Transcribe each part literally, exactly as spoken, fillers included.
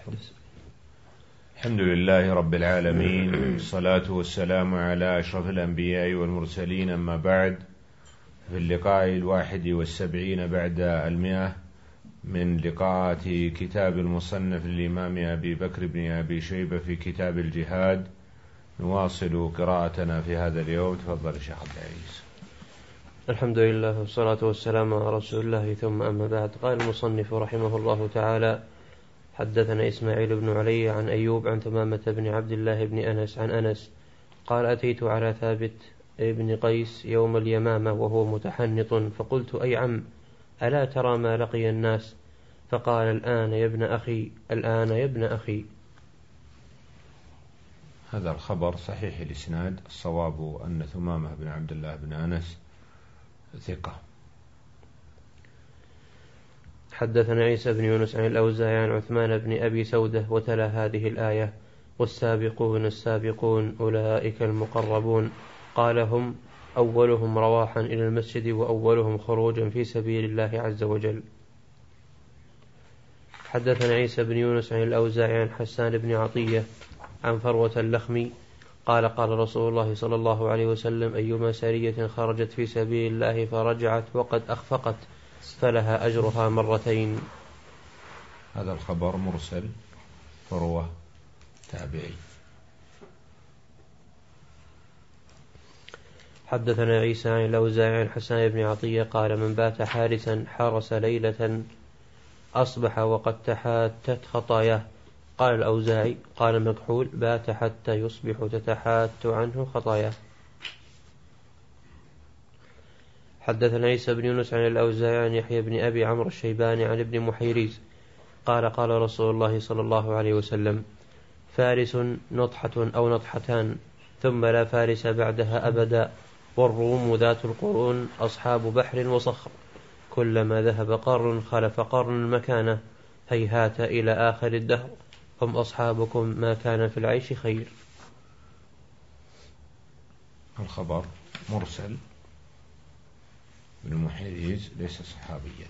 الحمد لله رب العالمين، والصلاة والسلام على أشرف الأنبياء والمرسلين، أما بعد. في اللقاء الواحد والسبعين بعد المئة من لقاءات كتاب المصنف للإمام أبي بكر بن أبي شيبة في كتاب الجهاد، نواصل قراءتنا في هذا اليوم. تفضل شيخ عبد العزيز. الحمد لله والصلاة والسلام على رسول الله، ثم أما بعد. قال المصنف رحمه الله تعالى: حدثنا إسماعيل بن علي عن أيوب عن تمامة بن عبد الله بن أنس عن أنس قال: أتيت على ثابت بن قيس يوم اليمامة وهو متحنط، فقلت: أي عم، ألا ترى ما لقي الناس؟ فقال: الآن يا ابن أخي، الآن يا ابن أخي. هذا الخبر صحيح الإسناد، الصواب أن ثمامة بن عبد الله بن أنس ثقة. حدثنا عيسى بن يونس عن الأوزاعي عن عثمان بن أبي سودة وتلا هذه الآية: والسابقون السابقون أولئك المقربون. قال: هم أولهم رواحا إلى المسجد وأولهم خروجا في سبيل الله عز وجل. حدثنا عيسى بن يونس عن الأوزاعي عن حسان بن عطية عن فروة اللخمي قال: قال رسول الله صلى الله عليه وسلم: أيما سرية خرجت في سبيل الله فرجعت وقد أخفقت فلها أجرها مرتين. هذا الخبر مرسل، فروة تابعي. حدثنا عيسى عن الأوزاعي عن حسان بن عطية قال: من بات حارسا حرس ليلة أصبح وقد تحاتت خطاياه. قال الأوزاعي: قال مكحول: بات حتى يصبح تتحات عنه خطاياه. حدثنا عيسى بن يونس عن الأوزاعي عن يحيى بن أبي عمرو الشيباني عن ابن محيريز قال: قال رسول الله صلى الله عليه وسلم: فارس نطحة أو نطحتان ثم لا فارس بعدها أبدا، والروم ذات القرون أصحاب بحر وصخر، كلما ذهب قرن خلف قرن مكانه، هيهات إلى آخر الدهر، هم أصحابكم ما كان في العيش خير. الخبر مرسل، ابن محيريز ليس صحابيا.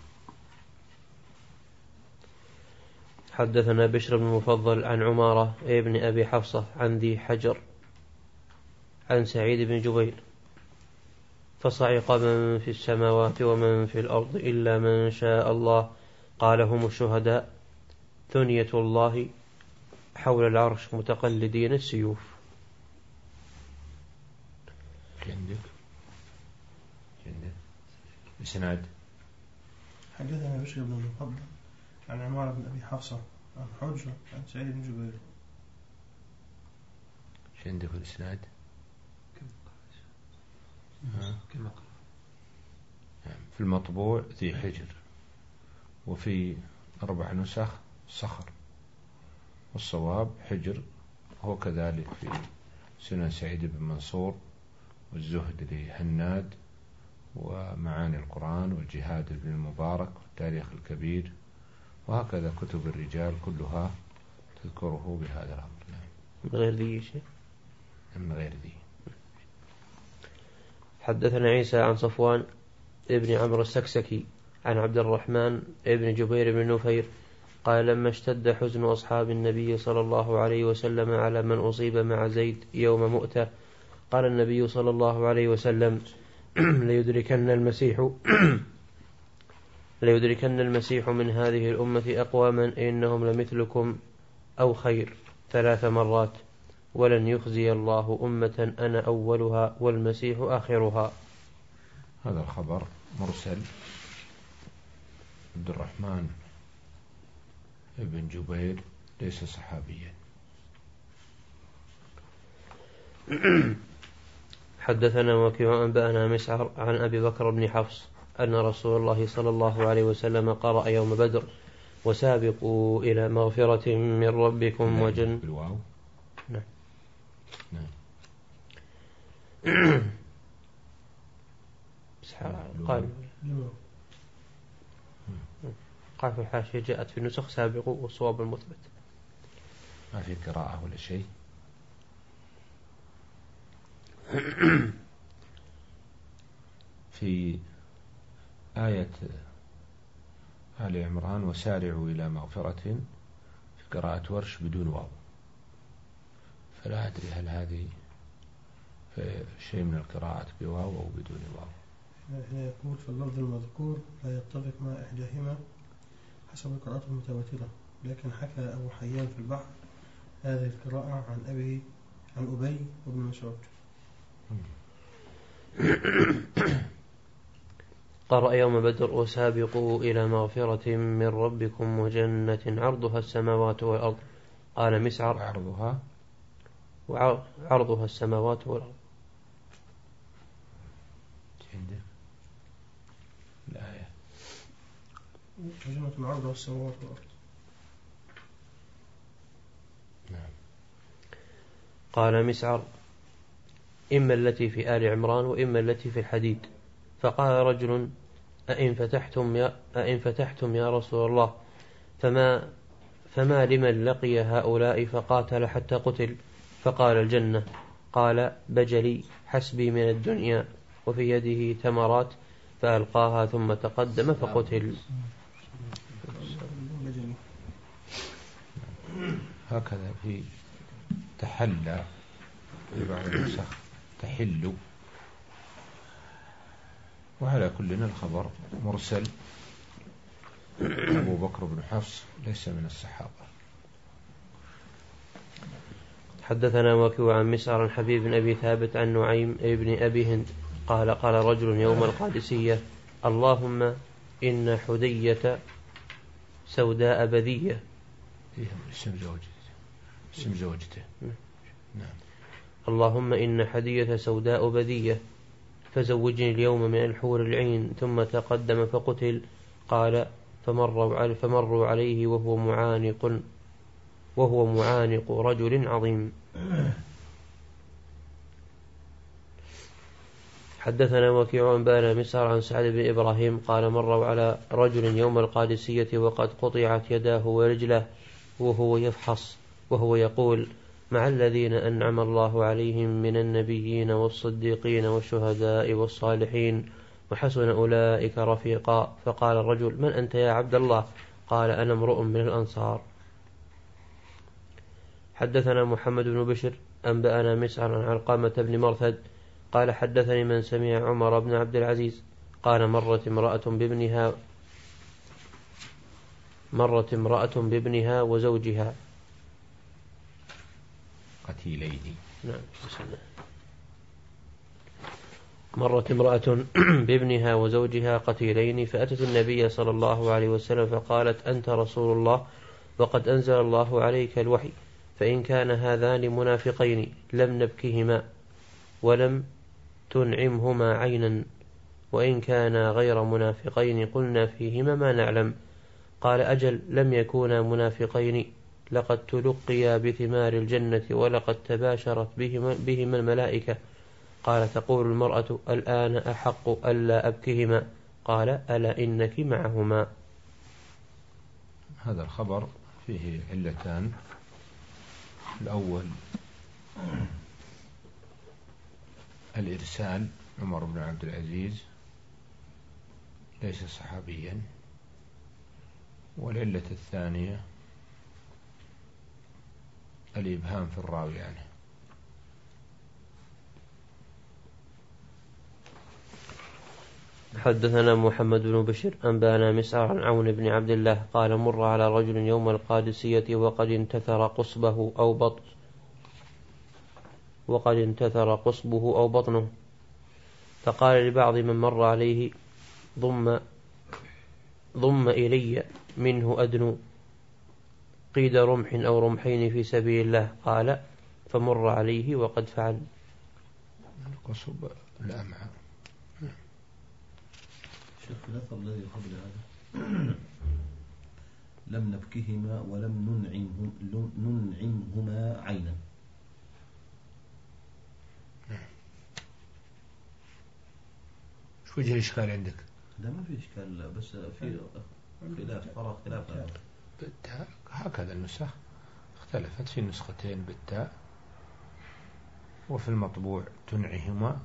حدثنا بشر بن المفضل عن عمارة ابن أبي حفصة عن ذي حجر عن سعيد بن جبير: فصعق من في السماوات ومن في الأرض إلا من شاء الله، قال: هم الشهداء، ثنية الله حول العرش متقلدين السيوف. عندك عندك إسناد. حدثنا بشر بن المفضل عن عمارة بن أبي حفصة عن حجر عن سعيد بن جبير. ايش عندك في الإسناد؟ كما في المطبوع ذي حجر، وفي أربع نسخ صخر، والصواب حجر. هو كذلك في سنن سعيد بن منصور، والزهد لهناد، ومعاني القرآن، والجهاد بن المبارك، والتاريخ الكبير، وهكذا كتب الرجال كلها تذكره بهذا الأمر. من غير ذي شيء، من غير ذي. حدثنا عيسى عن صفوان ابن عمرو السكسكي عن عبد الرحمن ابن جبير بن نفير قال: لما اشتد حزن أصحاب النبي صلى الله عليه وسلم على من أصيب مع زيد يوم مؤتة، قال النبي صلى الله عليه وسلم: ليدركن المسيح ليدركن المسيح من هذه الأمة أقواما إنهم لمثلكم أو خير ثلاث مرات، ولن يخزي الله أمة أنا أولها والمسيح آخرها. هذا الخبر مرسل، عبد الرحمن ابن جبير ليس صحابيا. حدثنا وكيع أنبأنا مسعر عن أبي بكر بن حفص أن رسول الله صلى الله عليه وسلم قرأ يوم بدر: وسابقوا إلى مغفرة من ربكم وجنة. بالواو. نعم. نعم. قال قال في الحاشية: جاءت في النسخ سابقوا والصواب المثبت. ما في قراءة ولا شيء. في آية آل عمران: وسارعوا إلى مغفرة، في قراءة ورش بدون واو، فلا أدري هل هذه في شيء من القراءات بواو أو بدون واو. هنا يقول في اللفظ المذكور لا يتفق مع إحداهما حسب القراءات المتواترة، لكن حكى أبو حيان في البحر هذه القراءة عن أبي عن أبي وابن مسعود. قرأ يوم بدر وسابقوا إلى مغفرة من ربكم وجنة عرضها السماوات والأرض. قال مسعر عرضها وعرضها السماوات والأرض. عندك الآية جنة عرضها السماوات والأرض. نعم. قال مسعر إما التي في آل عمران وإما التي في الحديد. فقال رجل أئن فتحتم يا, أئن فتحتم يا رسول الله فما, فما لمن لقي هؤلاء فقاتل حتى قتل؟ فقال الجنة. قال بجلي حسبي من الدنيا، وفي يده تمرات فألقاها ثم تقدم فقتل. هكذا في تحلى في بعض النسخ تحل. وعلى كلنا الخبر مرسل. أبو بكر بن حفص ليس من الصحابة. حدثنا وكيع عن مسعر عن حبيب بن أبي ثابت عن نعيم بن أبي هند قال قال رجل يوم القادسية اللهم إن حدية سوداء بذية. اسم زوجته اسم زوجته نعم. اللهم إن حدية سوداء بذية فزوجني اليوم من الحور العين. ثم تقدم فقتل. قال فمروا فمروا عليه وهو معانق وهو معانق رجل عظيم. حدثنا وكيع عن بان مسعر عن سعد بن إبراهيم قال مروا على رجل يوم القادسية وقد قطعت يداه ورجله وهو يفحص وهو يقول مع الذين أنعم الله عليهم من النبيين والصديقين والشهداء والصالحين وحسن أولئك رفيقا. فقال الرجل من أنت يا عبد الله؟ قال أنا امرؤ من الأنصار. حدثنا محمد بن بشر أنبأنا مسعر عن علقمة بن مرثد قال حدثني من سمع عمر بن عبد العزيز قال مرت امرأة بابنها مرت امرأة بابنها وزوجها قتيلين. نعم. مرت امرأة بابنها وزوجها قتيلين فأتت النبي صلى الله عليه وسلم فقالت أنت رسول الله وقد أنزل الله عليك الوحي، فإن كان هذان منافقين لم نبكهما ولم تنعمهما عينا، وإن كانا غير منافقين قلنا فيهما ما نعلم. قال أجل لم يكونا منافقين لقد تلقيا بثمار الجنة ولقد تباشرت بهما, بهما الملائكة. قال تقول المرأة الآن أحق ألا أبكهما؟ قال ألا إنك معهما. هذا الخبر فيه علتان. الأول الإرسال، عمر بن عبد العزيز ليس صحابيا. والعلة الثانية الإبهام في الراوي عنه. حدثنا محمد بن بشر أنبانا مسعر عن عون بن عبد الله قال مر على رجل يوم القادسية وقد انتثر قصبه أو بطن وقد انتثر قصبه أو بطنه، فقال لبعض من مر عليه ضم ضم إلي منه أدنو قيد رمح أو رمحين في سبيل الله. قال فمر عليه وقد فعل. قصب الأمعاء. شوف الأثر الذي قبل هذا لم نبكهما ولم ننعمهم ننعمهما عينا. شو وجه الإشكال عندك؟ لا ما في إشكال، بس في خلاف فراغ خلاف هذا. بالتاء هكذا النسخ اختلفت في النسختين بالتاء، وفي المطبوع تنعهما،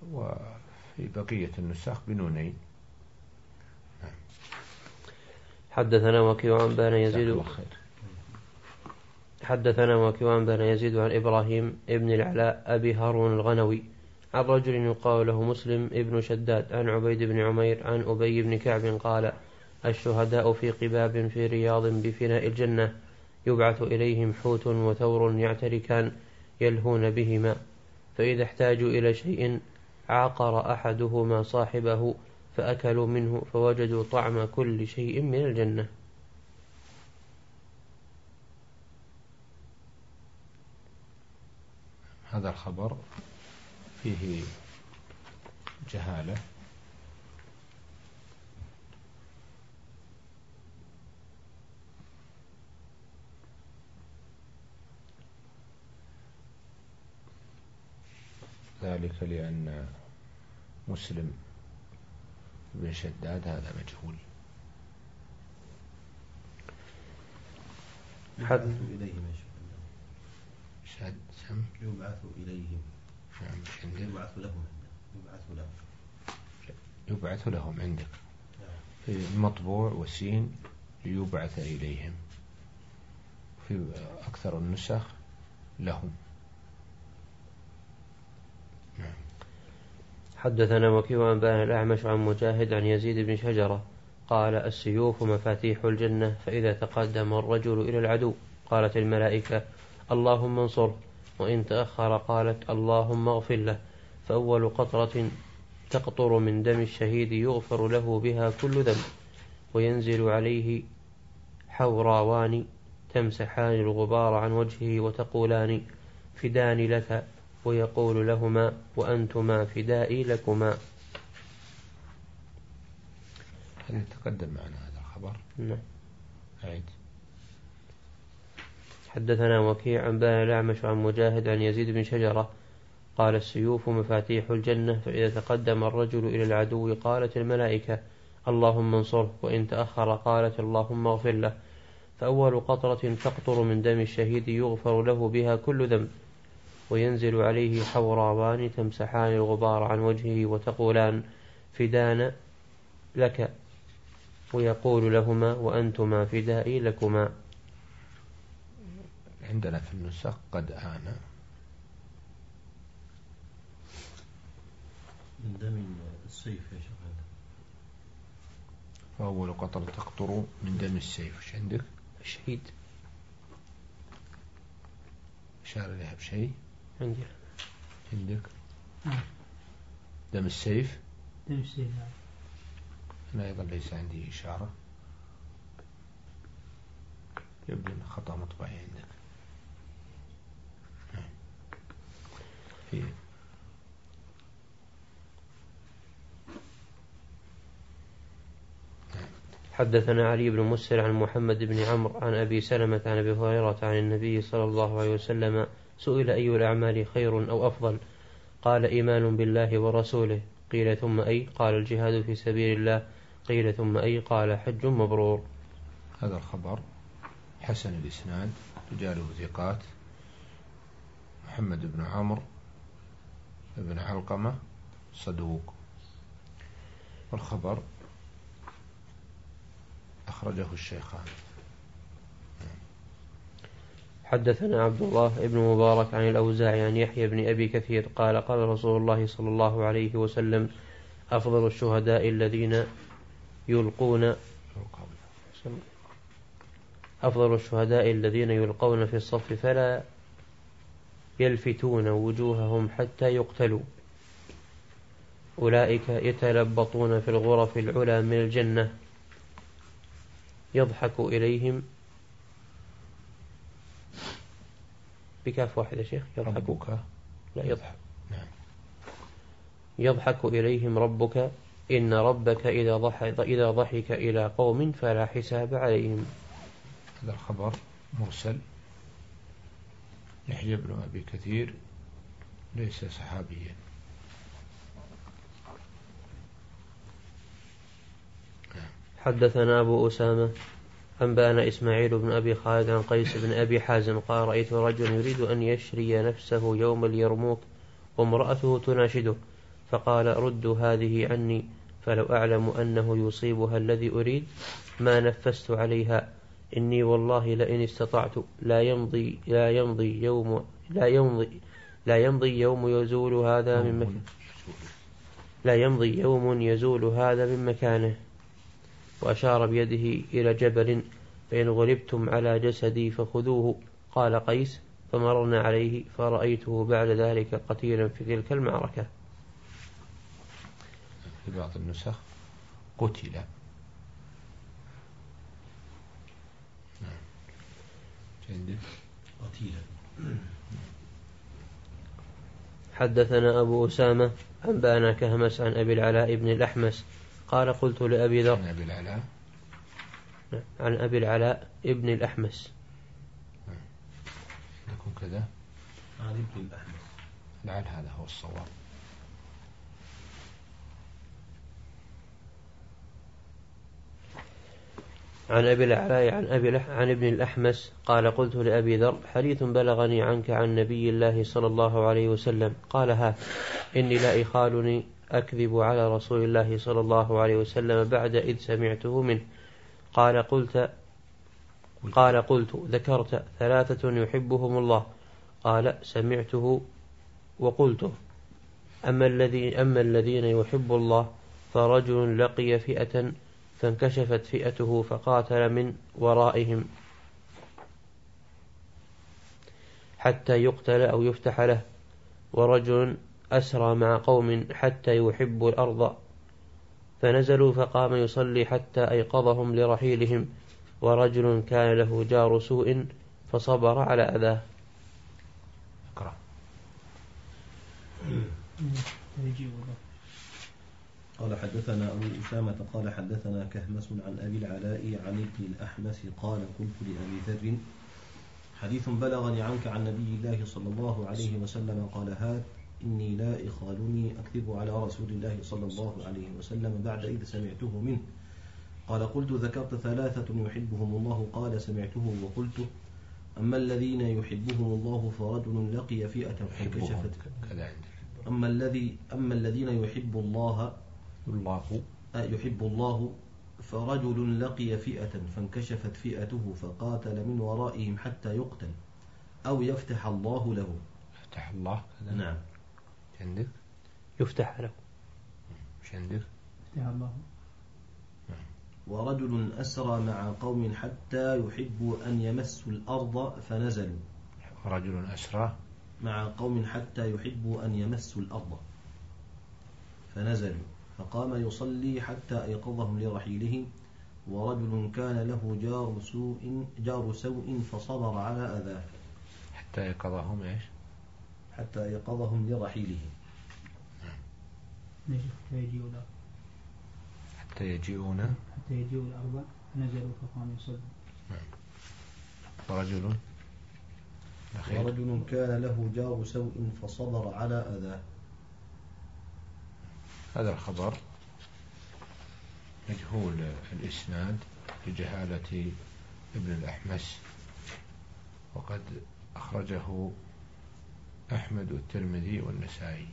وفي بقية النسخ بنونين. حدثنا وكيع عن بان يزيد حدثنا وكيع عن بان يزيد عن إبراهيم ابن العلاء أبي هارون الغنوي عن رجل يقال له مسلم ابن شداد عن عبيد بن عمير عن أبي بن كعب قال الشهداء في قباب في رياض بفناء الجنة يبعث إليهم حوت وثور يعتركان يلهون بهما، فإذا احتاجوا إلى شيء عاقر أحدهما صاحبه فأكلوا منه فوجدوا طعم كل شيء من الجنة. هذا الخبر فيه جهالة ذلك لأن مسلم بن شداد هذا مجهول. يبعث إليهم شد سم يبعث إليهم يبعث لهم يبعث لهم يبعث لهم عندك في المطبوع وسين يبعث إليهم، في أكثر النسخ لهم. حدثنا وكيع عن بان الأعمش عن مجاهد عن يزيد بن شجرة قال السيوف مفاتيح الجنة، فإذا تقدم الرجل إلى العدو قالت الملائكة اللهم انصره، وإن تأخر قالت اللهم اغفر له، فأول قطرة تقطر من دم الشهيد يغفر له بها كل ذنب، وينزل عليه حوراوان تمسحان الغبار عن وجهه وتقولان فدان لك، ويقول لهما وأنتما فدائي لكما. هل تقدم معنا هذا الخبر؟ نعم. أعيد. حدثنا وكيع عن بان الأعمش عن مجاهد عن يزيد بن شجرة قال السيوف مفاتيح الجنة، فإذا تقدم الرجل إلى العدو قالت الملائكة اللهم انصره، وإن تأخر قالت اللهم اغفر له، فأول قطرة تقطر من دم الشهيد يغفر له بها كل ذنب، وينزل عليه حوراوان تمسحان الغبار عن وجهه وتقولان فدان لك، ويقول لهما وأنتما فدائي لكما. عندنا في النسخ قد آن من دم السيف يا شيخ. فأول قطرة تقطر من دم السيف. وش عندك؟ الشهيد إشارة لها بشيء عندي. عندك دم السيف. دم السيف. أنا أيضا ليس عندي إشارة، يبدو أن خطأ مطبعي عندك. في حدثنا علي بن مسر عن محمد بن عمرو عن أبي سلمة عن أبي هريرة عن النبي صلى الله عليه وسلم سئل أي الأعمال خير أو أفضل؟ قال إيمان بالله ورسوله. قيل ثم أي؟ قال الجهاد في سبيل الله. قيل ثم أي؟ قال حج مبرور. هذا الخبر حسن الإسناد، رجاله ثقات، محمد بن عمرو بن علقمة صدوق، والخبر أخرجه الشيخان. حدثنا عبد الله بن مبارك عن الأوزاعي عن يحيى بن أبي كثير قال قال رسول الله صلى الله عليه وسلم أفضل الشهداء الذين يلقون أفضل الشهداء الذين يلقون في الصف فلا يلفتون وجوههم حتى يقتلوا، أولئك يتلبطون في الغرف العلى من الجنة يضحك إليهم بكاف واحد يا شيخ. يضحك لا يضحك نعم. يضحك إليهم ربك إن ربك إذا ضحك, إذا ضحك إلى قوم فلا حساب عليهم. هذا الخبر مرسل. يحيى بن أبي كثير ليس صحابيا. حدثنا أبو أسامة أنبأنا إسماعيل بن أبي خالد عن قيس بن أبي حازم قال رأيت رجلا يريد أن يشري نفسه يوم اليرموك وامرأته تناشده، فقال ردوا هذه عني، فلو أعلم أنه يصيبها الذي أريد ما نفست عليها. إني والله لئن استطعت لا يمضي لا يمضي يوم لا يمضي لا يمضي يوم يزول هذا من مكانه لا يمضي يوم يزول هذا من مكانه. وأشار بيده إلى جبل: فإن غلبتم على جسدي فخذوه. قال قيس: فمررنا عليه فرأيته بعد ذلك قتيلا في تلك المعركة. في بعض النسخ قتل. قتيلا. حدثنا أبو أسامة أنبأنا كهمس عن أبي العلاء بن الأحمس قال: قلت لأبي ذر عن أبي العلاء عن أبي العلاء ابن الأحمس لكم كذا عن ابن الأحمس، لعل هذا هو الصواب. عن أبي العلاء عن أبي عن ابن الأحمس قال: قلت لأبي ذر: حديث بلغني عنك عن نبي الله صلى الله عليه وسلم. قال: ها إني لا يخالني أكذب على رسول الله صلى الله عليه وسلم بعد إذ سمعته منه. قال: قلت قال قلت ذكرت ثلاثة يحبهم الله. قال: سمعته وقلته. أما الذي أما الذين يحب الله فرجل لقي فئة فانكشفت فئته فقاتل من ورائهم حتى يقتل أو يفتح له. ورجل أسرى مع قوم حتى يحبوا الأرض فنزلوا فقام يصلي حتى أيقظهم لرحيلهم. ورجل كان له جار سوء فصبر على أذاه. اقرأ. قال: حدثنا أبو أسامة قال: حدثنا كهمس عن أبي العلاء عن ابن الأحمس قال: قلت لأبي ذر: حديث بلغني عنك عن نبي الله صلى الله عليه وسلم. قال: هات إني لا إخالني أكذب على رسول الله صلى الله عليه وسلم بعد إذ سمعته منه. قال: قلت ذكرت ثلاثة يحبهم الله. قال: سمعته وقلته. أما الذين يحبهم الله فرجل لقي فئة فانكشفت. أما الذي أما الذين يحب الله الله يحب الله فرجل لقي فئة فانكشفت فئته فقاتل من ورائهم حتى يقتل أو يفتح الله له. يفتح الله كذا. نعم. عندك يفتح له. مش عندك يفتح الله. ورجل أسرى مع قوم حتى يحبوا أن يمسوا الأرض فنزلوا. رجل أسرى مع قوم حتى يحبوا أن يمسوا الأرض فنزلوا فقام يصلي حتى أيقظهم لرحيلهم. ورجل كان له جار سوء جار سوء فصبر على أذاه حتى يقظهم إيش؟ حتى يقظهم لرحيلهم. حتى يجيئون حتى يجيئوا الأربع نزلوا فقام يصلي. ورجل ورجل كان له جار سوء فصبر على أذاه. هذا الخبر مجهول الإسناد لجهالة ابن الأحمس، وقد أخرجه أحمد والترمذي والنسائي.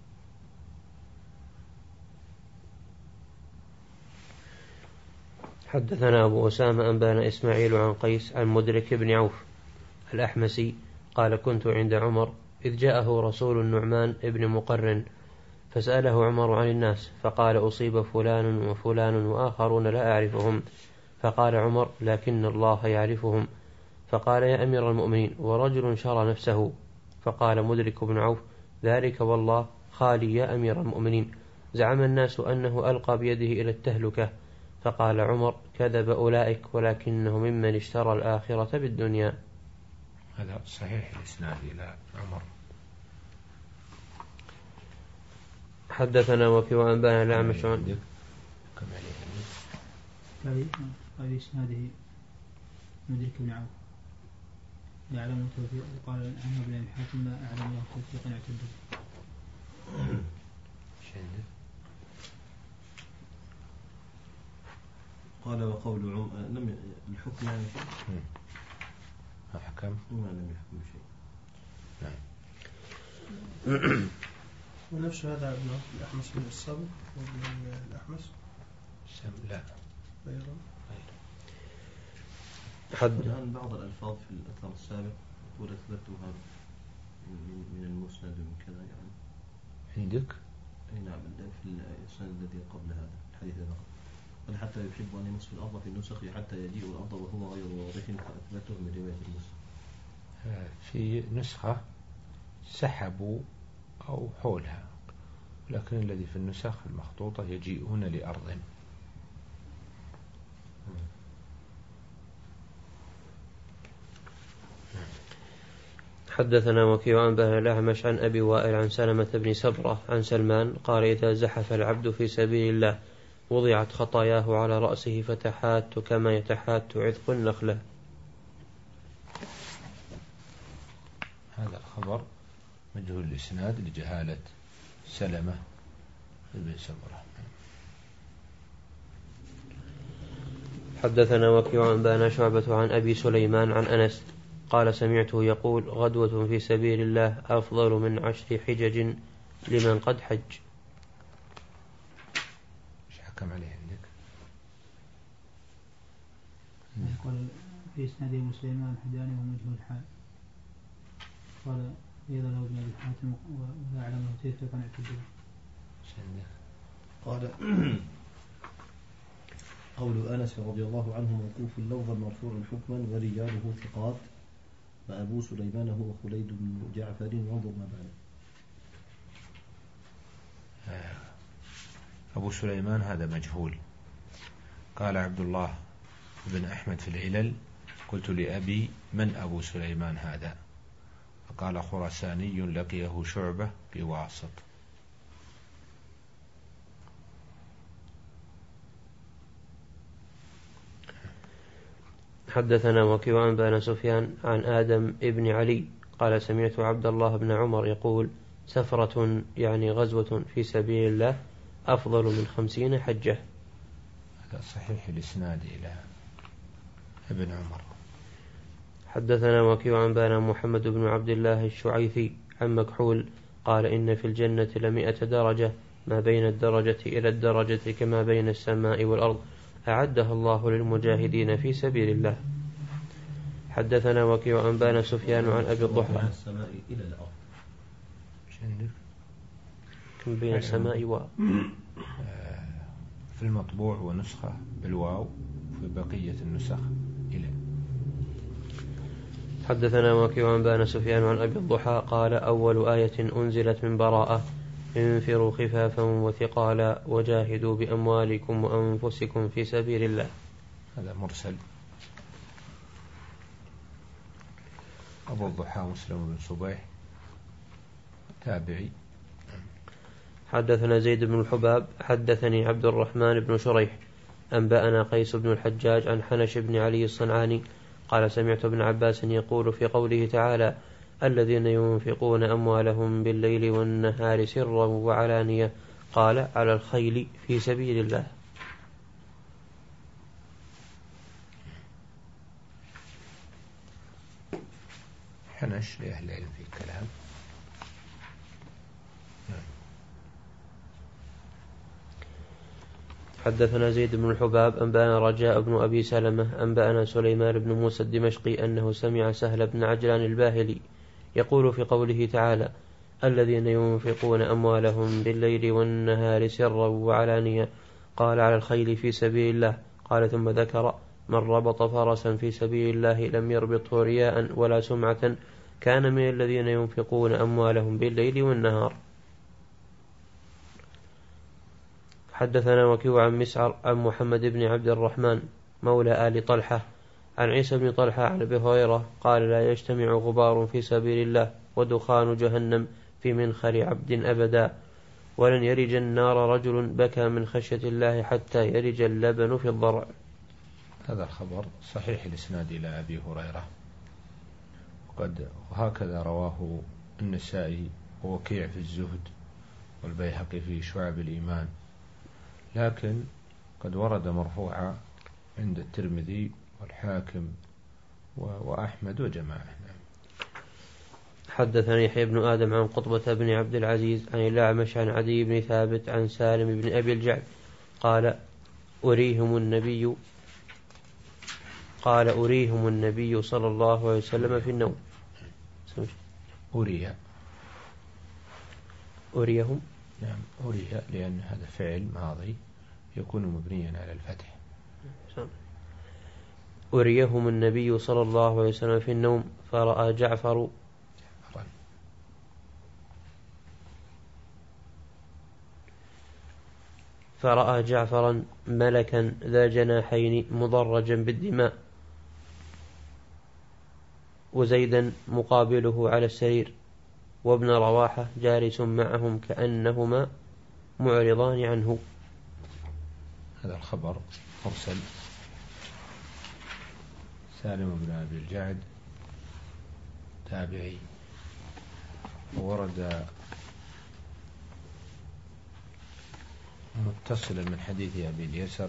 حدثنا أبو أسامة أنبانا إسماعيل عن قيس عن مدرك بن عوف الأحمسي قال: كنت عند عمر إذ جاءه رسول النعمان ابن مقرن فسأله عمر عن الناس فقال: أصيب فلان وفلان وآخرون لا أعرفهم. فقال عمر: لكن الله يعرفهم. فقال: يا أمير المؤمنين، ورجل شرى نفسه. فقال مدرك بن عوف: ذلك والله خالي يا أمير المؤمنين. زعم الناس أنه ألقى بيده إلى التهلكة. فقال عمر: كذب أولئك، ولكنه ممن اشترى الآخرة بالدنيا. هذا صحيح الإسناد إلى عمر. حدثنا وكيع وأنبانا الأعمش عن كم عليه هذه إسناده مدرك بن عوف يعلم التوفيق. وقال عن ابن حاتم: لا أعلم له توفيقا اعتد به. قال: وقول عم لم الحكم يعني شيء. حكم ما لم يحكم شيء. نعم. ونفس هذا ابن الأحمس من السابق وابن الأحمس لا أيضا. حد الآن بعض الألفاظ في الأثر السابق تقول أثبتها من المسند ومن كذا يعني عندك؟ أي نعم في السند الذي قبل هذا الحديث هذا قال حتى يحب أن يمس في الأرض في النسخ حتى يجيء الأرض وهو غير واضح فأثبته من رواية المسلم. في نسخة سحبوا أو حولها، لكن الذي في النسخ المخطوطة يجيئون لأرض. حدثنا وكيع عن بن الأعمش عن أبي وائل عن سلمة بن سبرة عن سلمان قال إذا زحف العبد في سبيل الله وضعت خطاياه على رأسه فتحات كما يتحات عذق النخلة. هذا الخبر مجهول الإسناد لجهالة سلمة بن سبرة. حدثنا وكيع عن بن شعبة عن أبي سليمان عن أنس قال سمعته يقول غدوة في سبيل الله أفضل من عشر حجج لمن قد حج. ايش حكم عليه عندك؟ قال في إسناد أبي سليمان الحداني ومجهول الحال. قال إذا لو ابن أبي حاتم ولا أعلمه كيف كان اعتدل. قال قول أنس رضي الله عنه موقوف اللفظ مرفوع حكما ورجاله ثقات وأبو سليمان هو خليد بن جعفر وانظر ما بعده. أبو سليمان هذا مجهول. قال عبد الله بن أحمد في العلل قلت لأبي من أبو سليمان هذا؟ فقال خراساني لقيه شعبة بواسط. حدثنا وكيع عن بن سفيان عن آدم ابن علي قال سمعت عبد الله بن عمر يقول سفرة يعني غزوة في سبيل الله أفضل من خمسين حجة. هذا صحيح الإسناد إلى ابن عمر. حدثنا وكيع عن بن محمد بن عبد الله الشعيثي عن مكحول قال إن في الجنة لمئة درجة ما بين الدرجة إلى الدرجة كما بين السماء والأرض أعدها الله للمجاهدين في سبيل الله. حدثنا وكيع عن بن سفيان عن أبي الضحى بين السماء إلى الأرض كم بين السماء و في المطبوع ونسخة بالواو في بقية النسخ إلى. حدثنا وكيع عن بن سفيان عن أبي الضحى قال أول آية أنزلت من براءة انفروا خفافا وثقالا وجاهدوا بأموالكم وأنفسكم في سبيل الله. هذا مرسل. أبو الضحى مسلم بن صبيح تابعي. حدثنا زيد بن الحباب حدثني عبد الرحمن بن شريح أنبأنا قيس بن الحجاج عن حنش بن علي الصنعاني قال سمعت ابن عباس يقول في قوله تعالى الذين ينفقون أموالهم بالليل والنهار سرا وعلانية قال على الخيل في سبيل الله. حنش لأهل العلم في الكلام. حدثنا زيد بن الحباب أنبأنا رجاء بن أبي سلمة أنبأنا سليمان بن موسى الدمشقي أنه سمع سهل بن عجلان الباهلي يقول في قوله تعالى الذين ينفقون أموالهم بالليل والنهار سرا وعلانية قال على الخيل في سبيل الله. قال ثم ذكر من ربط فرسا في سبيل الله لم يربطه رياء ولا سمعة كان من الذين ينفقون أموالهم بالليل والنهار. حدثنا وكيع عن مسعر عن محمد بن عبد الرحمن مولى آل طلحة عن عيسى بن طلحة عن أبي هريرة قال لا يجتمع غبار في سبيل الله ودخان جهنم في منخر عبد أبدا ولن يرج النار رجل بكى من خشية الله حتى يرج اللبن في الضرع. هذا الخبر صحيح الإسناد إلى أبي هريرة وقد وهكذا رواه النسائي ووكيع في الزهد والبيهقي في شعب الإيمان، لكن قد ورد مرفوعا عند الترمذي والحاكم وأحمد وجماعة. حدثني يحيى بن آدم عن قطبة بن عبد العزيز عن الأعمش عن عدي بن ثابت عن سالم بن أبي الجعد قال أريهم النبي قال أريهم النبي صلى الله عليه وسلم في النوم. أريه أريهم نعم أريه لأن هذا فعل ماضي يكون مبنيا على الفتح. أريهم النبي صلى الله عليه وسلم في النوم فرأى جعفر فرأى جعفرا ملكا ذا جناحين مضرجا بالدماء وزيدا مقابله على السرير وابن رواحة جالس معهم كأنهما معرضان عنه. هذا الخبر مرسل. سالم بن أبي الجعد تابعي ورد متصلا من حديث أبي اليسر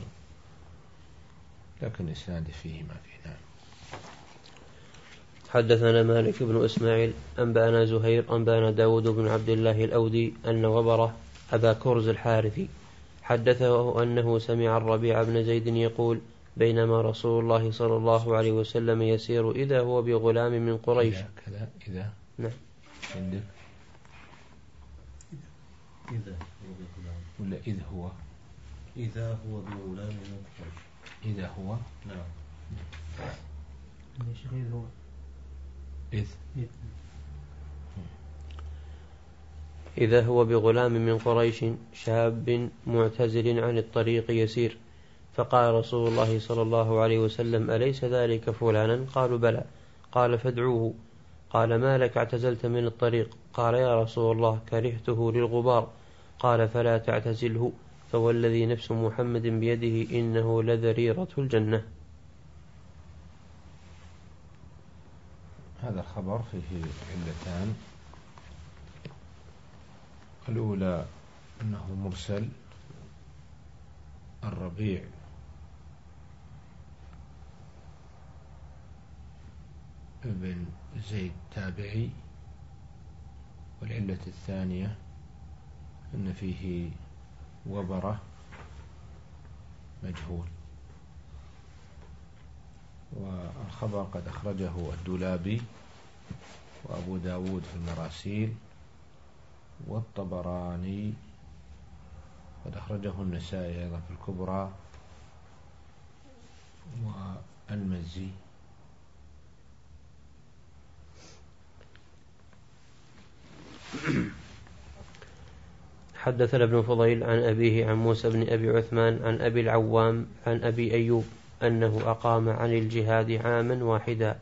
لكن إسناد فيه ما فيه. نعم. حدثنا مالك بن إسماعيل أنبأنا زهير أنبأنا داود بن عبد الله الأودي أن وبره أبا كرز الحارثي حدثه أنه سمع الربيع بن زيد يقول بينما رسول الله صلى الله عليه وسلم يسير إذا هو بغلام من قريش. إذا كذا إذا نعم عندك إذا هو بغلام ولا إذ هو إذا هو بغلام من قريش إذا هو نعم إذ هو إذ إذا هو بغلام من قريش شاب معتزل عن الطريق يسير فقال رسول الله صلى الله عليه وسلم أليس ذلك فلانا؟ قالوا بلى. قال فادعوه. قال ما لك اعتزلت من الطريق؟ قال يا رسول الله كرهته للغبار. قال فلا تعتزله فوالذي نفس محمد بيده إنه لذريرة الجنة. هذا الخبر فيه علتان. الأولى أنه مرسل. الربيع ابن زيد تابعي. والعلة الثانية أن فيه وبرة مجهول. والخبر قد أخرجه الدولابي وأبو داود في المراسيل والطبراني قد أخرجه النسائي أيضا في الكبرى والمزي. حدثنا ابن فضيل عن أبيه عن موسى بن أبي عثمان عن أبي العوام عن أبي أيوب أنه أقام عن الجهاد عاما واحدا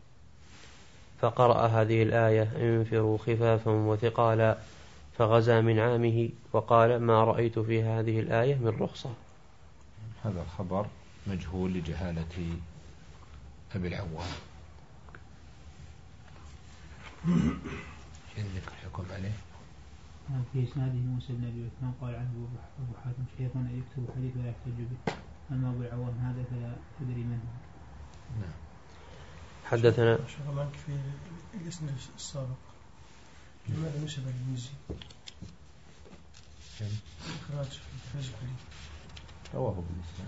فقرأ هذه الآية انفروا خفافا وثقالا فغزا من عامه وقال ما رأيت في هذه الآية من رخصة. هذا الخبر مجهول لجهالة أبي العوام. عندك الحكم عليه؟ في إسناده موسى بن أبي عثمان قال عنه أبو حاتم شيخ يكتب حديث ولا يحتج به. أما أبو العوام هذا فلا تدري من هو. نعم. حدثنا شغل عنك في الاسم السابق لماذا نسب المزي إخراج إخراج الحديث رواه بالإسناد.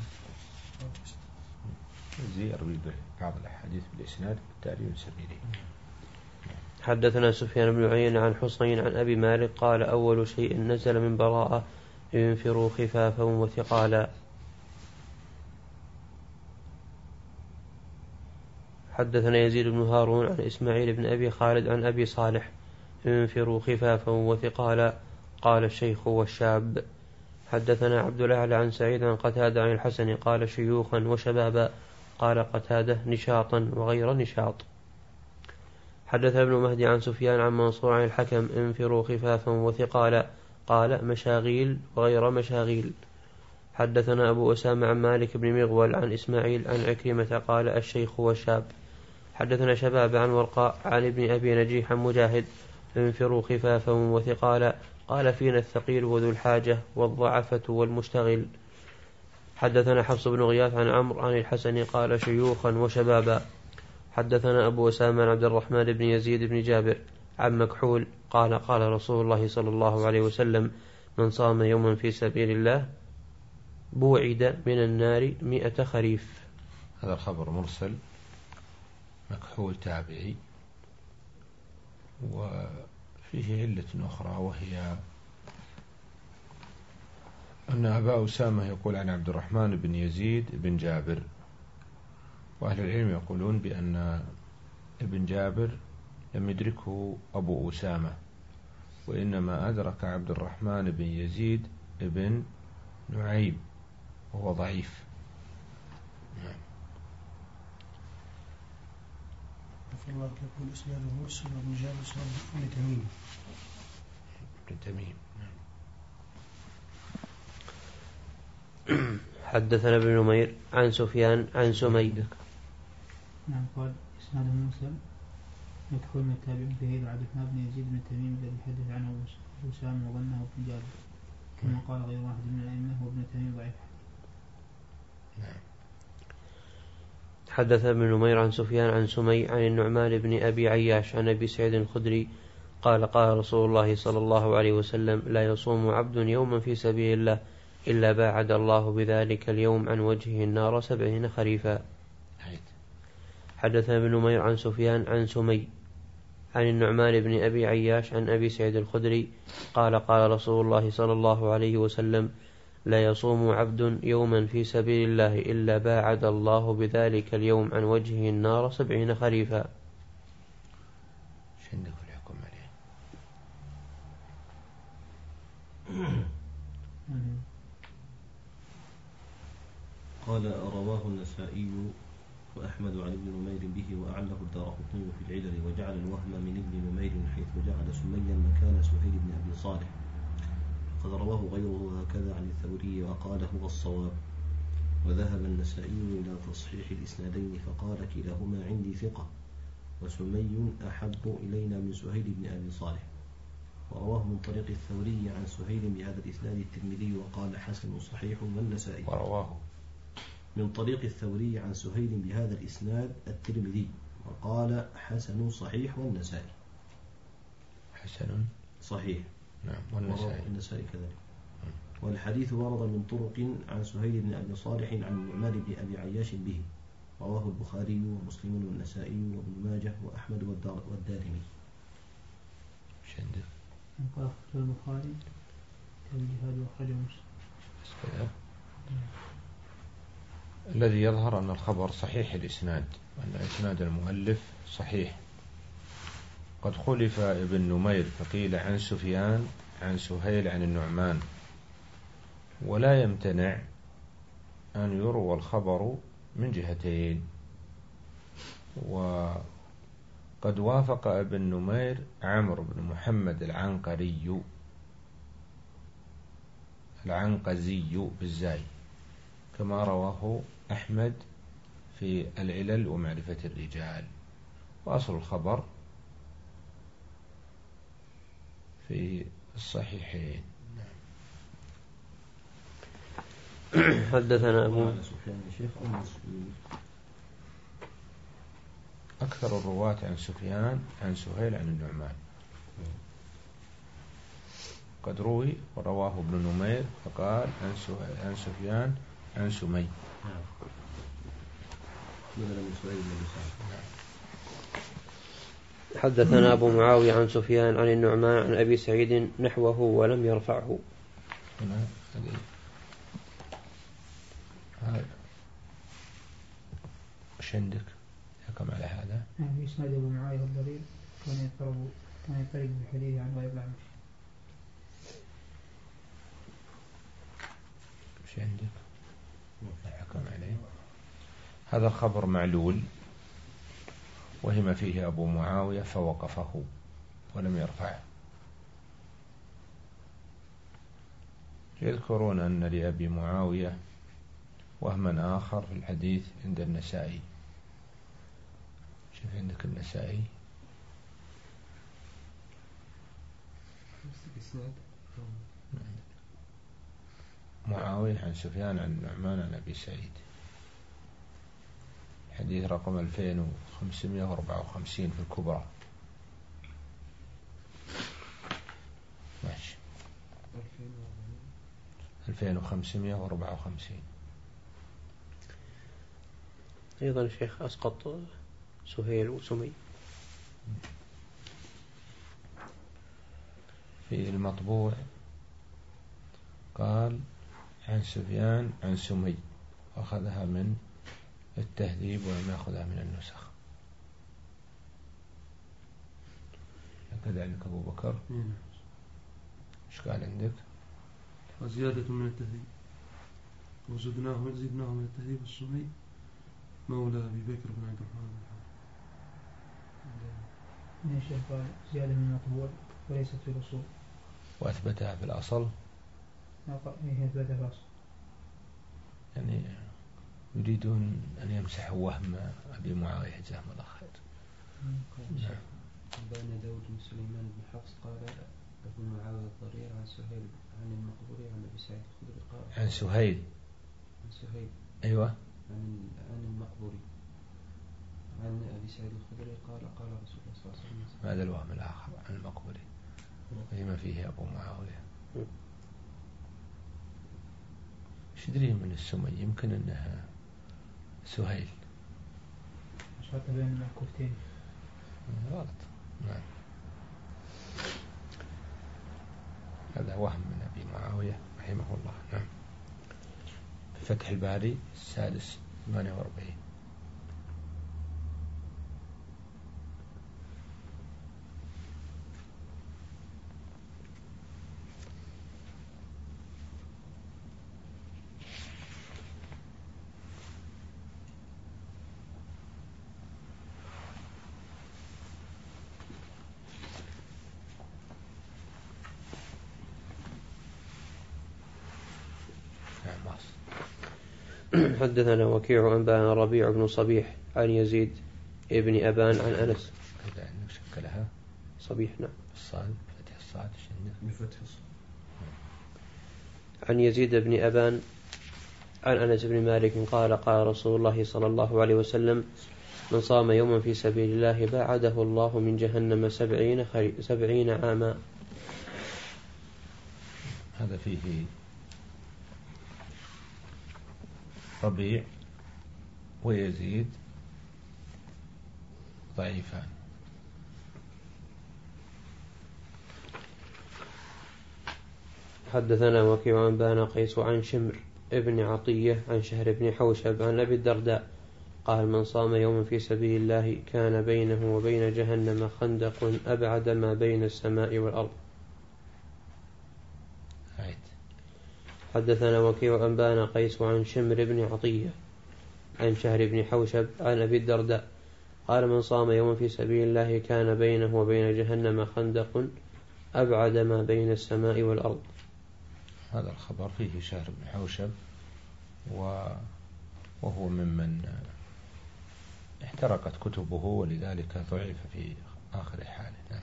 زي أروي بعض الأحاديث بالإسناد بالتالي ينسب إليه. حدثنا سفيان بن عيينة عن حسين عن أبي مالك قال أول شيء نزل من براءة ينفروا خفافا وثقالا. حدثنا يزيد بن هارون عن إسماعيل بن أبي خالد عن أبي صالح ينفروا خفافا وثقالا. قال الشيخ والشاب. حدثنا عبد الأعلى عن سعيد عن قتادة عن الحسن قال شيوخا وشبابا. قال قتادة نشاطا وغير نشاط. حدث ابن مهدي عن سفيان عن منصور عن الحكم انفروا خفافا وثقالا. قال مشاغيل وغير مشاغيل. حدثنا أبو أسامة عن مالك بن مغول عن إسماعيل عن عكرمة قال الشيخ والشاب. حدثنا شباب عن ورقاء عن ابن أبي نجيح عن مجاهد انفروا خفافا وثقالا. قال فينا الثقيل وذو الحاجة والضعفة والمشتغل. حدثنا حفص بن غياث عن عمرو عن الحسن قال شيوخا وشبابا. حدثنا أبو أسامة عن عبد الرحمن بن يزيد بن جابر عن مكحول قال قال رسول الله صلى الله عليه وسلم من صام يوما في سبيل الله بوعد من النار مئة خريف. هذا الخبر مرسل، مكحول تابعي، وفيه علة أخرى وهي أن أبا أسامة يقول عن عبد الرحمن بن يزيد بن جابر، وأهل العلم يقولون بأن ابن جابر لم يدركه أبو أسامة، وإنما أدرك عبد الرحمن بن يزيد بن نعيم وهو ضعيف. الله يقول إسناده مرسل وابن جابر صار بن تميم بن تميم. حدثنا ابن نمير عن سفيان عن سمي. نعم قال إسناده مرسل مكحول من التابعين فيه عبد الرحمن بن يزيد بن تميم الذي حدث عنه أبو أسامة وظنه ابن جابر، كما قال غير واحد من الأئمة وابن تميم ضعيف. نعم. حدث ابن نمير عن سفيان عن سمي عن النعمان بن أبي عياش عن أبي سعيد الخدري قال قال رسول الله صلى الله عليه وسلم لا يصوم عبد يوما في سبيل الله إلا باعد الله بذلك اليوم عن وجهه النار سبعين خريفا. حدث ابن نمير عن سفيان عن سمي عن النعمان بن أبي عياش عن أبي سعيد الخدري قال قال رسول الله صلى الله عليه وسلم لا يصوم عبد يوما في سبيل الله إلا باعد الله بذلك اليوم عن وجهه النار سبعين خريفا. شو عندك الحكم عليه؟ قال رواه النسائي وأحمد عن ابن نمير به وأعله الدارقطني في العلل وجعل الوهم من ابن نمير حيث جعل سميا مكان سهيل بن أبي صالح، قد رواه غيره هكذا عن الثوري وقال هو الصواب. وذهب النسائي إلى تصحيح الإسنادين فقال كلاهما عندي ثقة وسمي أحب إلينا من سهيل بن أبي صالح. ورواه من طريق الثوري عن سهيل بهذا الإسناد الترمذي وقال حسن صحيح والنسائي. ورواه من طريق الثوري عن سهيل بهذا الإسناد الترمذي وقال حسن صحيح والنسائي. حسن صحيح نعم والنسائي النسائي كذلك. والحديث ورد من طرق عن سهيل بن أبي صالح عن النعمان بن أبي عياش به، رواه البخاري ومسلم والنسائي وابن ماجه وأحمد والدارمي. ايش عندك؟ قال أخرجه البخاري كالجهاد وأخرجه مسلم. الذي يظهر أن الخبر صحيح الإسناد وأن إسناد المؤلف صحيح. قد خلف ابن نمير فقيل عن سفيان عن سهيل عن النعمان، ولا يمتنع أن يروى الخبر من جهتين. وقد وافق ابن نمير عمرو بن محمد العنقري العنقزي بالزاي كما رواه أحمد في العلل ومعرفة الرجال، وأصل الخبر في الصحيحين. حدثنا أبو أكثر الرواة عن سفيان عن سهيل عن النعمان. قد روي ورواه ابن نمير فقال عن سفيان عن سمي. حدثنا أبو معاوية عن سفيان عن النعمان عن أبي سعيد نحوه ولم يرفعه. هنا هذا ايش عندك؟ يحكم على هذا؟ نعم في إسناد أبو معاوية الضرير كان يضطرب كان يضطرب بالحديث عن غير الأعمش. ايش عندك؟ يحكم عليه. هذا الخبر معلول وهم فيه أبو معاوية فوقفه ولم يرفعه. يذكرون أن لأبي معاوية وهما آخر في الحديث عند النسائي. شوف عندك النسائي معاوية عن سفيان عن النعمان عن أبي سعيد، حديث رقم ألفين وخمسمائة وأربعة وخمسين في الكبرى. ألفين وخمسمائة وأربعة وخمسين. أيضا الشيخ أسقط سهيل وسمي. في المطبوع قال عن سفيان عن سمي، أخذها من التهذيب ولم يأخذها من النسخ. كذلك أبو بكر. إيش قال عندك؟ وزيادة من التهذيب وزدناه زدناه من التهذيب السمي مولى أبي بكر بن عبد الرحمن. من الشيخ قال زيادة من المطبوع وليست في الأصول، وأثبتها في الأصل. هي أثبتها في الأصل، يعني يريدون أن يمسحوا وهم أبي معاوية جزاهم الله خير. نعم. بين داود بن سليمان بن حفص قال أبو معاوية الضرير عن سهيل عن المقبوري عن أبي سعيد الخدري قال عن سهيل عن سهيل أيوة عن عن المقبوري عن أبي سعيد الخدري قال قال رسول الله صلى الله عليه وسلم. هذا الوهم الآخر عن المقبوري لما فيه أبو معاوية. ايش ادري من السمي؟ يمكن انها سهيل. شرط بين الكفتين. غلط. نعم. هذا وهم من أبي معاوية رحمه الله. نعم. في فتح الباري السادس ثمانية وأربعين. حدثنا وكيع أنبانا ربيع بن صبيح عن يزيد ابن أبان عن أنس. كذا أنه شكلها صبيح. نعم. الصاد فتح الصاد بفتح الصاد. عن يزيد بن أبان عن أنس بن مالك قال قال رسول الله صلى الله عليه وسلم من صام يوما في سبيل الله باعده الله من جهنم سبعين, خري سبعين عاما. هذا فيه ربيع ويزيد ضعيفان. حدثنا وكيع أنبانا قيس عن شمر ابن عطية عن شهر بن حوشب عن أبي الدرداء قال من صام يوما في سبيل الله كان بينه وبين جهنم خندق أبعد ما بين السماء والأرض. حدثنا وكيع أنبانا قيس عن شمر بن عطية عن شهر بن حوشب عن أبي الدرداء قال من صام يوما في سبيل الله كان بينه وبين جهنم خندق أبعد ما بين السماء والأرض. هذا الخبر فيه شهر بن حوشب وهو ممن احترقت كتبه ولذلك ضعف في آخر حاله.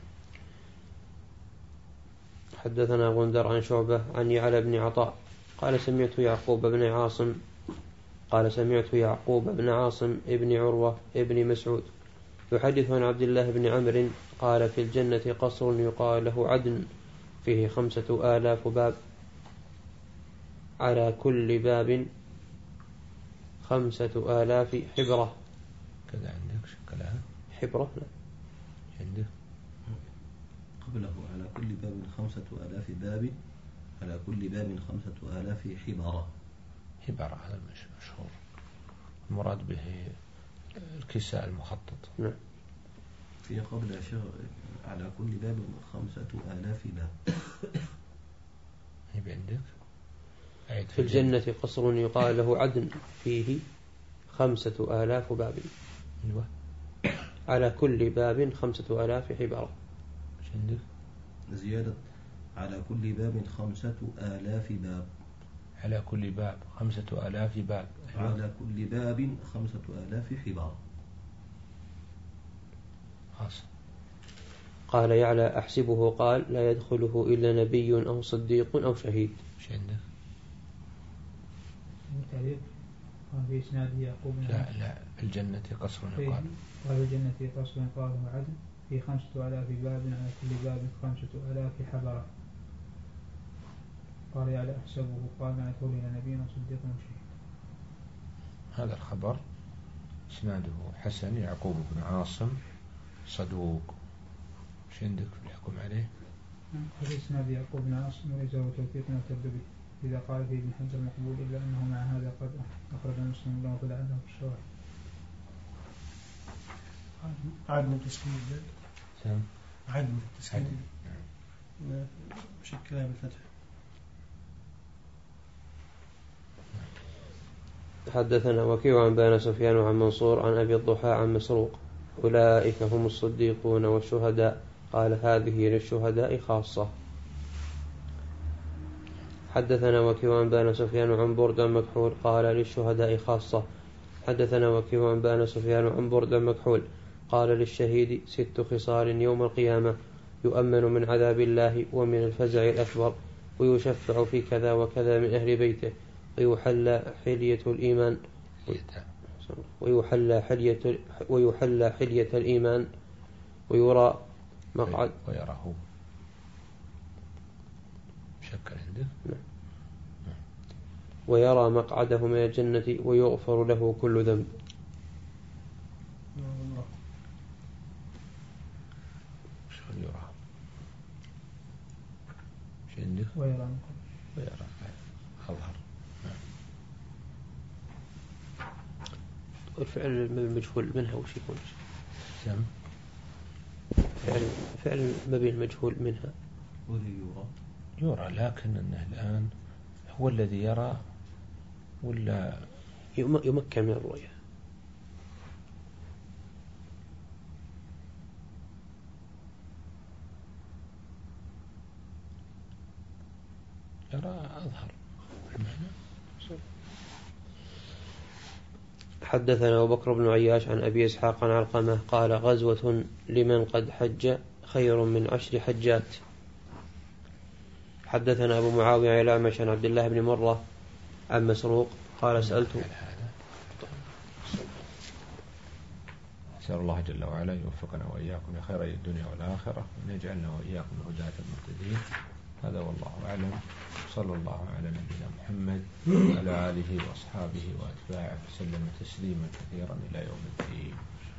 حدثنا غندر عن شعبة عن يعلى بن عطاء قال سمعت يعقوب بن عاصم قال سمعت يعقوب بن عاصم ابن عروة ابن مسعود يحدث عن عبد الله بن عمرو قال في الجنة قصر يقال له عدن فيه خمسة آلاف باب على كل باب خمسة آلاف حبرة. كذا عندك شكلها حبرة. لا عندك قبله على كل باب خمسة آلاف باب على كل باب خمسة آلاف حبارة. حبارة هذا المشهور المراد به الكساء المخطط. نعم. في قبل على كل باب خمسة آلاف باب. يبقى عندك في الجنة قصر يقال له عدن فيه خمسة آلاف باب على كل باب خمسة آلاف حبارة. عندك زيادة على كل باب خمسة آلاف باب على كل باب خمسة آلاف باب على كل باب خمسة آلاف حبارة. حاصل. قال يعلى أحسبه قال لا يدخله إلا نبي أو صديق أو شهيد. ايش عندك؟ التعليق قال في إسناد يعقوب. لا لا في الجنة قصر يقال. قال في الجنة قصر يقال له عدن في خمسة آلاف باب على كل باب خمسة آلاف حبرة. قال يعلى أحسبه قال نعته إلى نبينا صديق وشهيد. هذا الخبر اسناده حسن. يعقوب بن عاصم صدوق. ايش عندك في الحكم عليه؟ هذا إسناد يعقوب بن عاصم وليس هو توثيق معتد به، إذا قال فيه ابن حجر مقبول، إلا أنه مع هذا قد أخرج مسلم له فلعله في الشواهد. عدم التسكين سم عدم التسكين مشكلة بالفتح. حدثنا وكيع عن بان سفيان عن منصور عن أبي الضحى عن مسروق أولئك هم الصديقون والشهداء، قال هذه للشهداء خاصة. حدثنا وكيع عن بان سفيان عن برد مكحول قال للشهداء خاصة. حدثنا وكيع عن بان سفيان عن برد مكحول قال للشهيد ست خصال يوم القيامة: يؤمن من عذاب الله ومن الفزع الأكبر، ويشفع في كذا وكذا من أهل بيته، ويحلى حلية الإيمان ويحلى حلية ويحلى حلية الإيمان ويرى مقعد ويراه شكل عنده ويرى مقعده من الجنة ويغفر له كل ذنب. شو يرى؟ شو عندك؟ ويرى ويرى أظهر. الفعل المجهول منها وش يكون؟ سم فعل فعل مبني المجهول منها يرى يرى، لكن أنه الآن هو الذي يرى ولا يمكن من الرؤية. يرى أظهر. حدثنا أبو بكر بن عياش عن أبي إسحاق عن علقمة قال غزوة لمن قد حج خير من عشر حجات. حدثنا أبو معاوية عن الأعمش عن عبد الله بن مرة عن مسروق قال سألته. أسأل الله جل وعلا يوفقنا وإياكم لخير الدنيا والآخرة، وأن يجعلنا وإياكم هداة المهتدين. هذا والله أعلم. صلى الله على نبينا محمد وعلى آله وأصحابه وأتباعه وسلم تسليما كثيرا إلى يوم الدين.